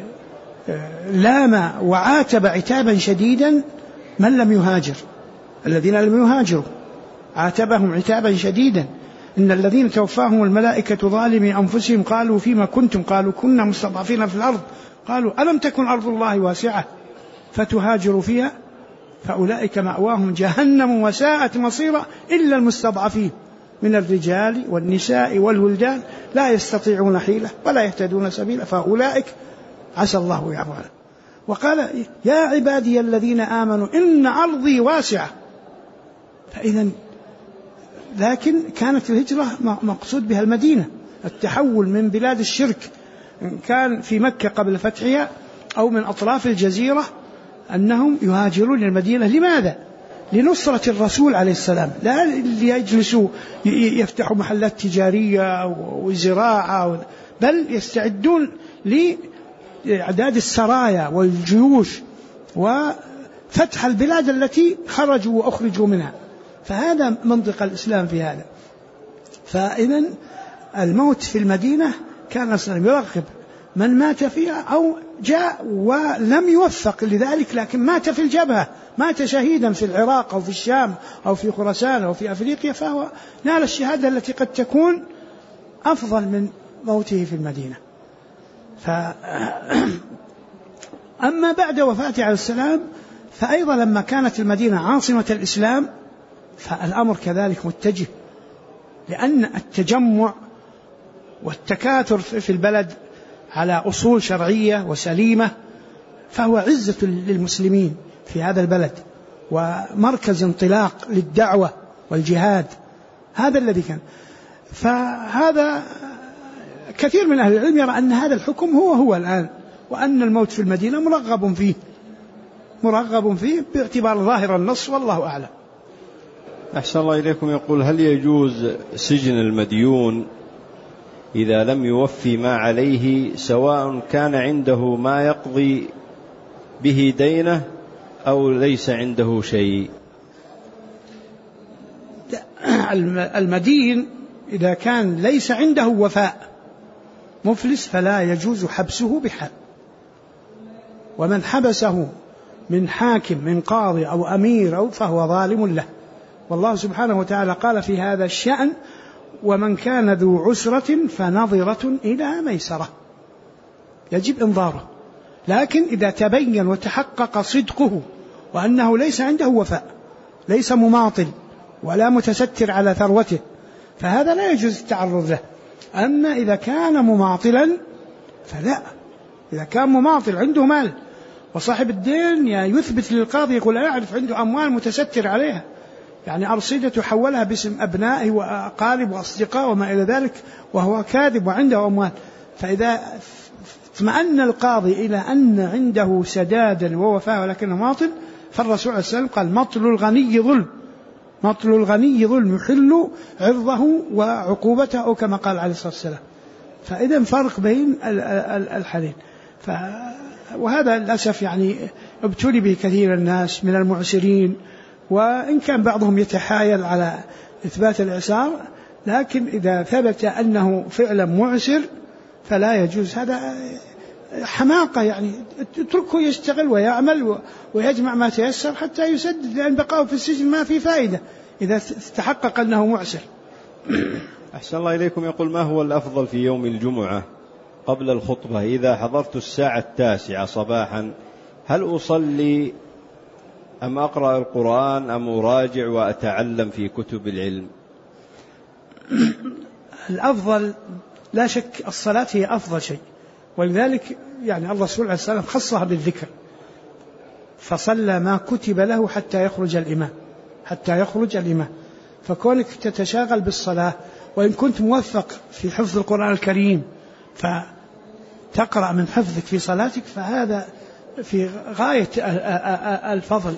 لام وعاتب عتابا شديدا من لم يهاجر. الذين لم يهاجروا عاتبهم عتابا شديدا. إن الذين توفاهم الملائكة ظالمي أنفسهم قالوا فيما كنتم قالوا كنا مستضعفين في الأرض قالوا ألم تكن أرض الله واسعة فتهاجروا فيها فأولئك مأواهم جهنم وساءت مصيرا إلا المستضعفين من الرجال والنساء والولدان لا يستطيعون حيلة ولا يهتدون سبيلا فأولئك عسى الله يعفو عنهم. وقال يا عبادي الذين آمنوا إن أرضي واسعة. فإذا لكن كانت الهجرة مقصود بها المدينة، التحول من بلاد الشرك كان في مكة قبل فتحها أو من أطراف الجزيرة أنهم يهاجرون المدينة. لماذا؟ لنصرة الرسول عليه السلام، لا ليجلسوا يفتحوا محلات تجارية وزراعة، بل يستعدون لإعداد السرايا والجيوش وفتح البلاد التي خرجوا وأخرجوا منها. فهذا منطق الإسلام في هذا. فإذا الموت في المدينة كان الإسلام يرغب من مات فيها أو جاء ولم يوفق لذلك لكن مات في الجبهة، مات شهيدا في العراق أو في الشام أو في خراسان أو في أفريقيا، فهو نال الشهادة التي قد تكون أفضل من موته في المدينة. أما بعد وفاته عليه السلام فأيضا لما كانت المدينة عاصمة الإسلام فالأمر كذلك متجه، لأن التجمع والتكاثر في البلد على أصول شرعية وسليمة فهو عزة للمسلمين في هذا البلد ومركز انطلاق للدعوة والجهاد. هذا الذي كان. فهذا كثير من أهل العلم يرى أن هذا الحكم هو الآن، وأن الموت في المدينة مرغب فيه باعتبار ظاهر النص، والله أعلم. أحسن الله إليكم. يقول هل يجوز سجن المديون إذا لم يوفي ما عليه سواء كان عنده ما يقضي به دينه أو ليس عنده شيء؟ المدين إذا كان ليس عنده وفاء مفلس فلا يجوز حبسه بحال، ومن حبسه من حاكم من قاضي أو أمير فهو ظالم له. والله سبحانه وتعالى قال في هذا الشأن ومن كان ذو عسرة فنظرة إلى ميسرة، يجب إنظاره. لكن إذا تبين وتحقق صدقه وأنه ليس عنده وفاء، ليس مماطل ولا متستر على ثروته، فهذا لا يجوز التعرض له. أما إذا كان مماطلا فلا. إذا كان مماطل عنده مال وصاحب الدين يثبت للقاضي يقول أنا أعرف عنده أموال متستر عليها، يعني أرصدة حولها باسم أبنائه وأقارب وأصدقاء وما إلى ذلك، وهو كاذب وعنده أموال، فإذا اطمأن القاضي إلى أن عنده سدادا ووفاء ولكنه ماطل، فالرسول عليه السلام قال مطل الغني ظلم، مطل الغني ظلم يحل عرضه وعقوبته، أو كما قال عليه الصلاة والسلام. فإذا فرق بين الحالين. وهذا للأسف يعني ابتلي به كثير الناس من المعسرين، وإن كان بعضهم يتحايل على إثبات الإعسار، لكن إذا ثبت أنه فعلا معسر فلا يجوز. هذا حماقة، يعني اتركه يشتغل ويعمل ويجمع ما تيسر حتى يسدد، لأن بقاءه في السجن ما في فائدة إذا تحقق أنه معسر. أحسن الله إليكم. يقول ما هو الأفضل في يوم الجمعة قبل الخطبة إذا حضرت الساعة 9 صباحا؟ هل أصلي أم أقرأ القرآن أم أراجع وأتعلم في كتب العلم؟ الأفضل لا شك الصلاة هي أفضل شيء، ولذلك يعني الرسول عليه السلام خصها بالذكر، فصلى ما كتب له حتى يخرج الإمام. فكونك تتشاغل بالصلاة وإن كنت موفق في حفظ القرآن الكريم فتقرأ من حفظك في صلاتك فهذا في غاية الفضل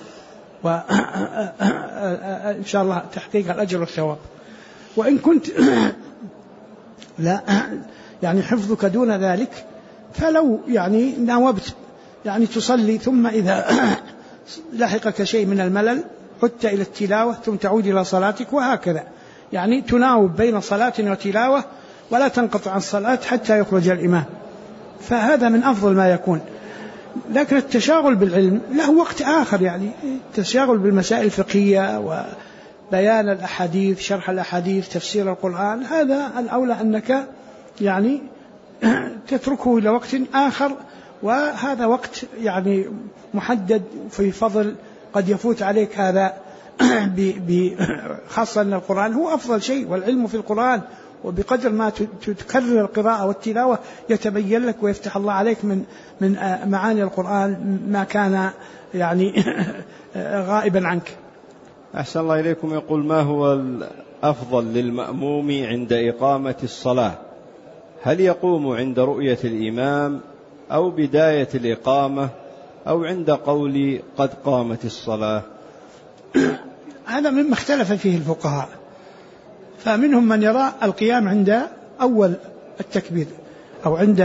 وإن شاء الله تحقيق الأجر والثواب. وإن كنت لا يعني حفظك دون ذلك فلو يعني ناوبت يعني تصلي ثم إذا لحقك شيء من الملل عدت إلى التلاوة ثم تعود إلى صلاتك وهكذا، يعني تناوب بين صلاة وتلاوة ولا تنقطع عن الصلاة حتى يخرج الإمام، فهذا من أفضل ما يكون. لكن التشاغل بالعلم له وقت آخر، يعني التشاغل بالمسائل الفقهية وبيان الأحاديث، شرح الأحاديث، تفسير القرآن، هذا الأولى أنك يعني تتركه إلى وقت آخر، وهذا وقت يعني محدد في فضل قد يفوت عليك هذا خاصة أن القرآن هو أفضل شيء والعلم في القرآن، وبقدر ما تكرر القراءة والتلاوة يتبين لك ويفتح الله عليك من معاني القرآن ما كان يعني غائبا عنك. أحسن الله إليكم. يقول: ما هو الأفضل للمأموم عند إقامة الصلاة؟ هل يقوم عند رؤية الإمام أو بداية الإقامة أو عند قول قد قامت الصلاة؟ هذا مما اختلف فيه الفقهاء، فمنهم من يرى القيام عند أول التكبير أو عند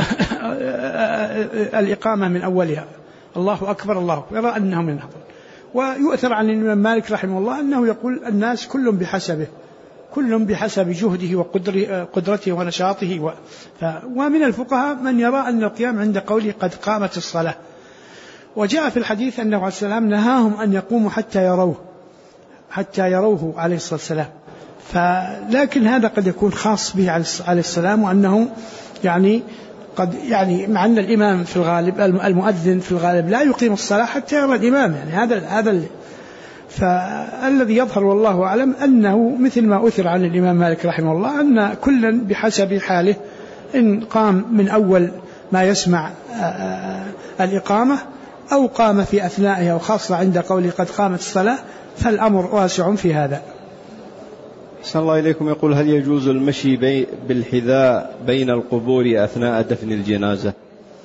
الإقامة من أولها، الله أكبر الله أكبر، يرى أنه من أفضل. ويؤثر عن الإمام مالك رحمه الله أنه يقول الناس كل بحسبه، كل بحسب جهده وقدرته ونشاطه ومن الفقهاء من يرى أن القيام عند قوله قد قامت الصلاة. وجاء في الحديث أنه عليه السلام نهاهم أن يقوموا حتى يروه عليه الصلاة والسلام، لكن هذا قد يكون خاص به عليه السلام، وأنه يعني قد يعني مع أن الإمام في الغالب المؤذن في الغالب لا يقيم الصلاة حتى يرى الإمام، يعني هذا فالذي يظهر والله أعلم أنه مثل ما أثر عن الإمام مالك رحمه الله أن كلا بحسب حاله، إن قام من أول ما يسمع الإقامة أو قام في أثنائها وخاصة عند قوله قد قامت الصلاة فالأمر واسع في هذا. أحسن الله إليكم. يقول: هل يجوز المشي بالحذاء بين القبور أثناء دفن الجنازة؟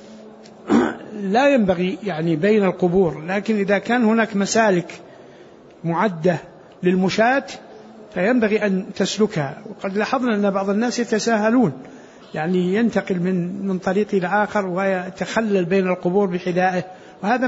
لا ينبغي يعني بين القبور، لكن إذا كان هناك مسالك معدة للمشاة فينبغي أن تسلكها. وقد لاحظنا أن بعض الناس يتساهلون، يعني ينتقل من طريق إلى آخر ويتخلل بين القبور بحذائه، وهذا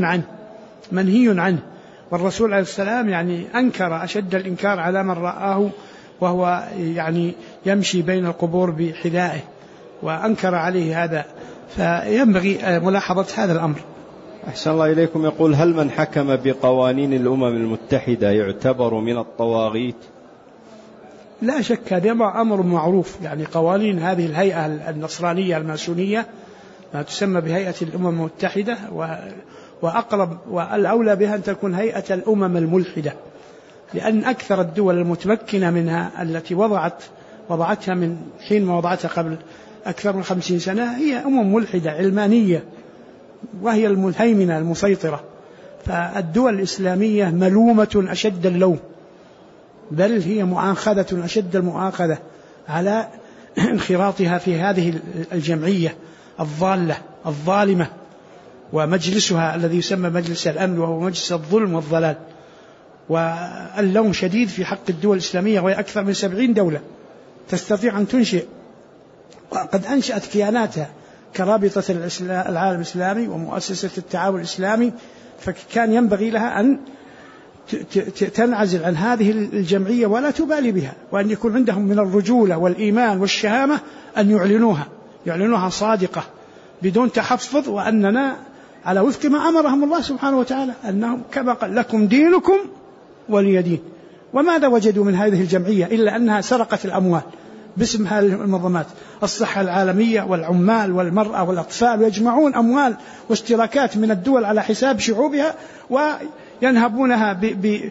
منهي عنه. والرسول عليه السلام يعني أنكر أشد الإنكار على من رآه وهو يعني يمشي بين القبور بحذائه، وأنكر عليه هذا، فينبغي ملاحظة هذا الأمر. أحسن الله إليكم. يقول: هل من حكم بقوانين الأمم المتحدة يعتبر من الطواغيت؟ لا شك هذا أمر معروف، يعني قوانين هذه الهيئة النصرانية الماسونية ما تسمى بهيئة الأمم المتحدة، وأقرب والأولى بها أن تكون هيئة الأمم الملحدة، لأن أكثر الدول المتمكنة منها التي وضعتها من حين ما وضعتها قبل أكثر من 50 سنة هي أمم ملحدة علمانية، وهي المهيمنة المسيطرة. فالدول الإسلامية ملومة أشد اللوم، بل هي مؤاخذة أشد المؤاخذة على انخراطها في هذه الجمعية الضالة الظالمة، ومجلسها الذي يسمى مجلس الأمن وهو مجلس الظلم والضلال. واللوم شديد في حق الدول الإسلامية، وهي أكثر من 70 دولة تستطيع أن تنشئ، وقد أنشأت كياناتها كرابطة العالم الإسلامي ومؤسسة التعاون الإسلامي، فكان ينبغي لها أن تنعزل عن هذه الجمعية ولا تبالي بها، وأن يكون عندهم من الرجولة والإيمان والشهامة أن يعلنوها صادقة بدون تحفظ، وأننا على وفق ما أمرهم الله سبحانه وتعالى، أنهم كما قال لكم دينكم ولي دين. وماذا وجدوا من هذه الجمعية إلا أنها سرقت الأموال باسم هذه المنظمات، الصحة العالمية والعمال والمرأة والأطفال، ويجمعون أموال واشتراكات من الدول على حساب شعوبها وينهبونها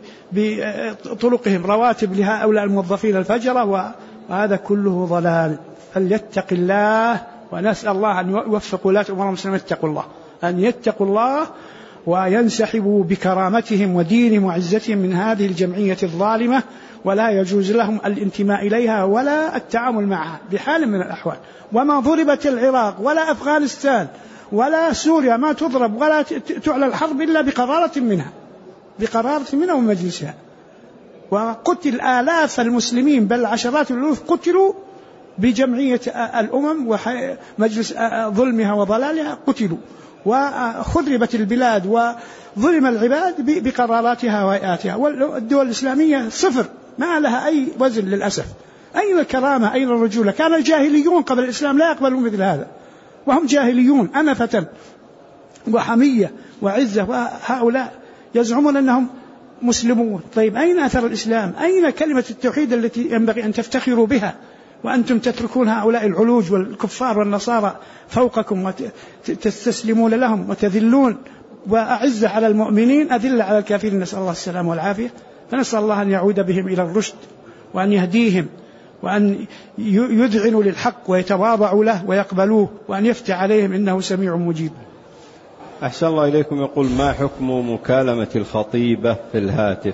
بطرقهم رواتب لهؤلاء الموظفين الفجرة، وهذا كله ضلال. فليتق الله، ونسأل الله أن يوفق ولاة أمور المسلمين أن يتقوا الله وينسحبوا بكرامتهم ودينهم وعزتهم من هذه الجمعية الظالمة، ولا يجوز لهم الانتماء إليها ولا التعامل معها بحال من الأحوال. وما ضربت العراق ولا أفغانستان ولا سوريا ما تضرب ولا تعلى الحرب إلا بقرارة منها ومن مجلسها. وقتل آلاف المسلمين بل عشرات الألوف قتلوا بجمعية الأمم ومجلس ظلمها وضلالها، قتلوا وخربت البلاد وظلم العباد بقراراتها وهيئاتها. والدول الإسلامية صفر، ما لها أي وزن للأسف. أين الكرامة؟ أين الرجولة؟ كان الجاهليون قبل الإسلام لا يقبلون مثل هذا، وهم جاهليون أنفة وحمية وعزة، وهؤلاء يزعمون أنهم مسلمون. طيب أين أثر الإسلام؟ أين كلمة التوحيد التي ينبغي أن تفتخروا بها وأنتم تتركون هؤلاء العلوج والكفار والنصارى فوقكم وتستسلمون لهم وتذلون، وأعزة على المؤمنين أذلة على الكافرين، نسأل الله السلامة والعافية. فنسأل الله أن يعود بهم إلى الرشد وأن يهديهم وأن يذعنوا للحق ويتواضعوا له ويقبلوه وأن يفتح عليهم إنه سميع مجيب. أحسن الله إليكم. يقول: ما حكم مكالمة الخطيبة في الهاتف؟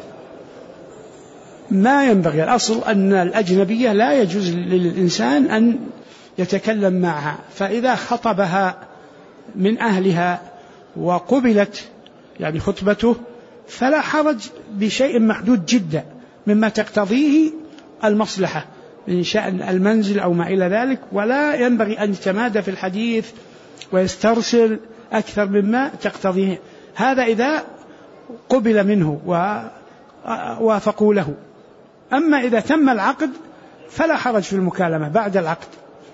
ما ينبغي. الأصل أن الأجنبية لا يجوز للإنسان أن يتكلم معها، فإذا خطبها من أهلها وقبلت يعني خطبته فلا حرج بشيء محدود جدا مما تقتضيه المصلحة من شأن المنزل أو ما إلى ذلك، ولا ينبغي أن يتمادى في الحديث ويسترسل أكثر مما تقتضيه. هذا إذا قبل منه ووافقوا له. أما إذا تم العقد فلا حرج في المكالمة بعد العقد.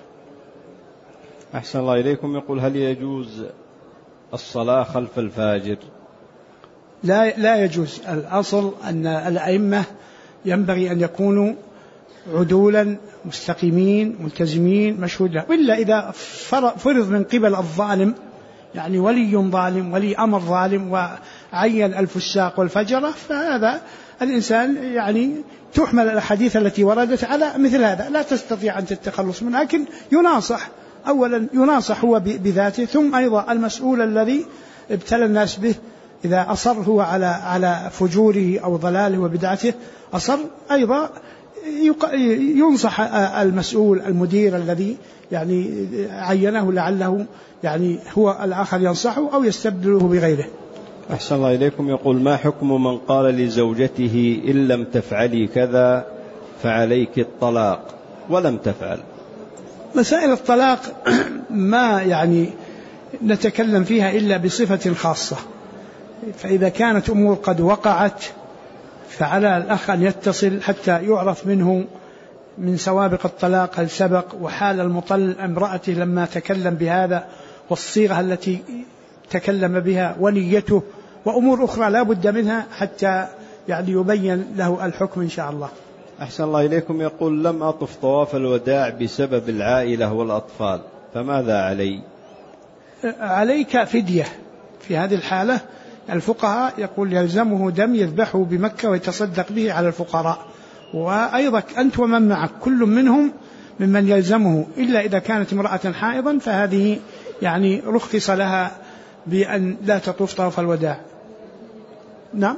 أحسن الله إليكم. يقول: هل يجوز الصلاة خلف الفاجر؟ لا يجوز. الأصل أن الأئمة ينبغي أن يكونوا عدولا مستقيمين ملتزمين مشهود له، إلا إذا فرض من قبل الظالم يعني ولي ظالم ولي أمر ظالم وعين الفساق والفجرة، فهذا الإنسان يعني تحمل الأحاديث التي وردت على مثل هذا، لا تستطيع أن تتخلص منه. لكن يناصح أولا، يناصح هو بذاته، ثم أيضا المسؤول الذي ابتلى الناس به إذا أصر هو على فجوره أو ضلاله وبدعته أصر أيضا ينصح المسؤول المدير الذي يعني عينه لعله يعني هو الآخر ينصحه أو يستبدله بغيره. أحسن الله إليكم. يقول: ما حكم من قال لزوجته إن لم تفعلي كذا فعليك الطلاق ولم تفعل؟ مسائل الطلاق ما يعني نتكلم فيها إلا بصفة خاصة، فإذا كانت أمور قد وقعت فعلى الأخ أن يتصل حتى يعرف منه من سوابق الطلاق هل سبق، وحال المطل امرأته لما تكلم بهذا، والصيغة التي تكلم بها، ونيته، وأمور أخرى لا بد منها حتى يعني يبين له الحكم إن شاء الله. أحسن الله إليكم. يقول: لم أطف طواف الوداع بسبب العائلة والأطفال، فماذا علي؟ عليك فدية في هذه الحالة. الفقهاء يقول يلزمه دم يذبحه بمكة ويتصدق به على الفقراء، وأيضا أنت ومن معك كل منهم ممن يلزمه، إلا إذا كانت امرأة حائضا فهذه يعني رخص لها بأن لا تطوف طواف الوداع. نعم.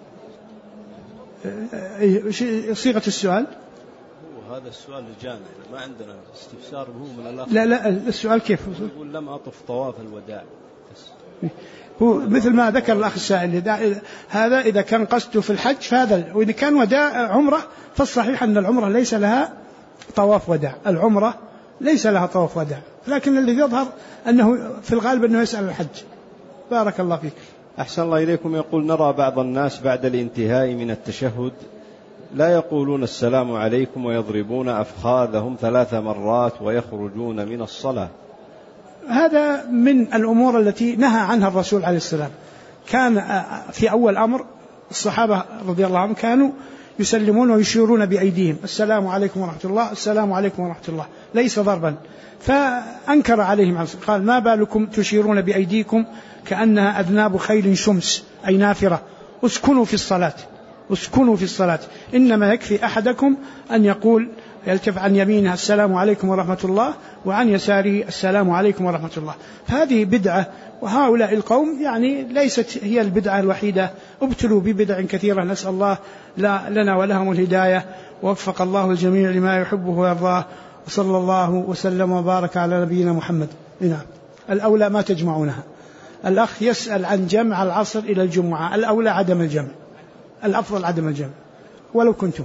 صيغة السؤال هذا السؤال الجامع، ما عندنا استفسار هو من الأخ. لا السؤال كيف؟ يقول: لم أطف طواف الوداع. هو مثل ما ذكر الأخ السائل، هذا إذا كان قصده في الحج فهذا، وإذا كان وداع عمرة فالصحيح أن العمرة ليس لها طواف وداع، العمرة ليس لها طواف وداع، لكن الذي يظهر أنه في الغالب أنه يسأل الحج. بارك الله فيك. أحسن الله إليكم. يقول: نرى بعض الناس بعد الانتهاء من التشهد لا يقولون السلام عليكم ويضربون أفخاذهم 3 مرات ويخرجون من الصلاة. هذا من الأمور التي نهى عنها الرسول عليه السلام. كان في أول أمر الصحابة رضي الله عنهم كانوا يسلمون ويشيرون بأيديهم السلام عليكم ورحمة الله، السلام عليكم ورحمة الله، ليس ضربا. فأنكر عليهم، قال: ما بالكم تشيرون بأيديكم كأنها أذناب خيل شمس أي نافرة، اسكنوا في الصلاة، اسكنوا في الصلاة، إنما يكفي أحدكم أن يقول يلتف عن يمينه السلام عليكم ورحمة الله، وعن يساره السلام عليكم ورحمة الله. فهذه بدعة، وهؤلاء القوم يعني ليست هي البدعة الوحيدة، ابتلوا ببدع كثيرة، نسأل الله لنا ولهم الهداية، ووفق الله الجميع لما يحبه ويرضاه، وصلى الله وسلم وبارك على نبينا محمد. نعم. الأولى ما تجمعونها. الأخ يسأل عن جمع العصر إلى الجمعة، الأولى عدم الجمع، الأفضل عدم الجمع ولو كنتم.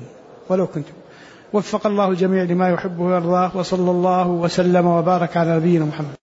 وفق الله الجميع لما يحبه ويرضاه، وصلى الله وسلم وبارك على نبينا محمد.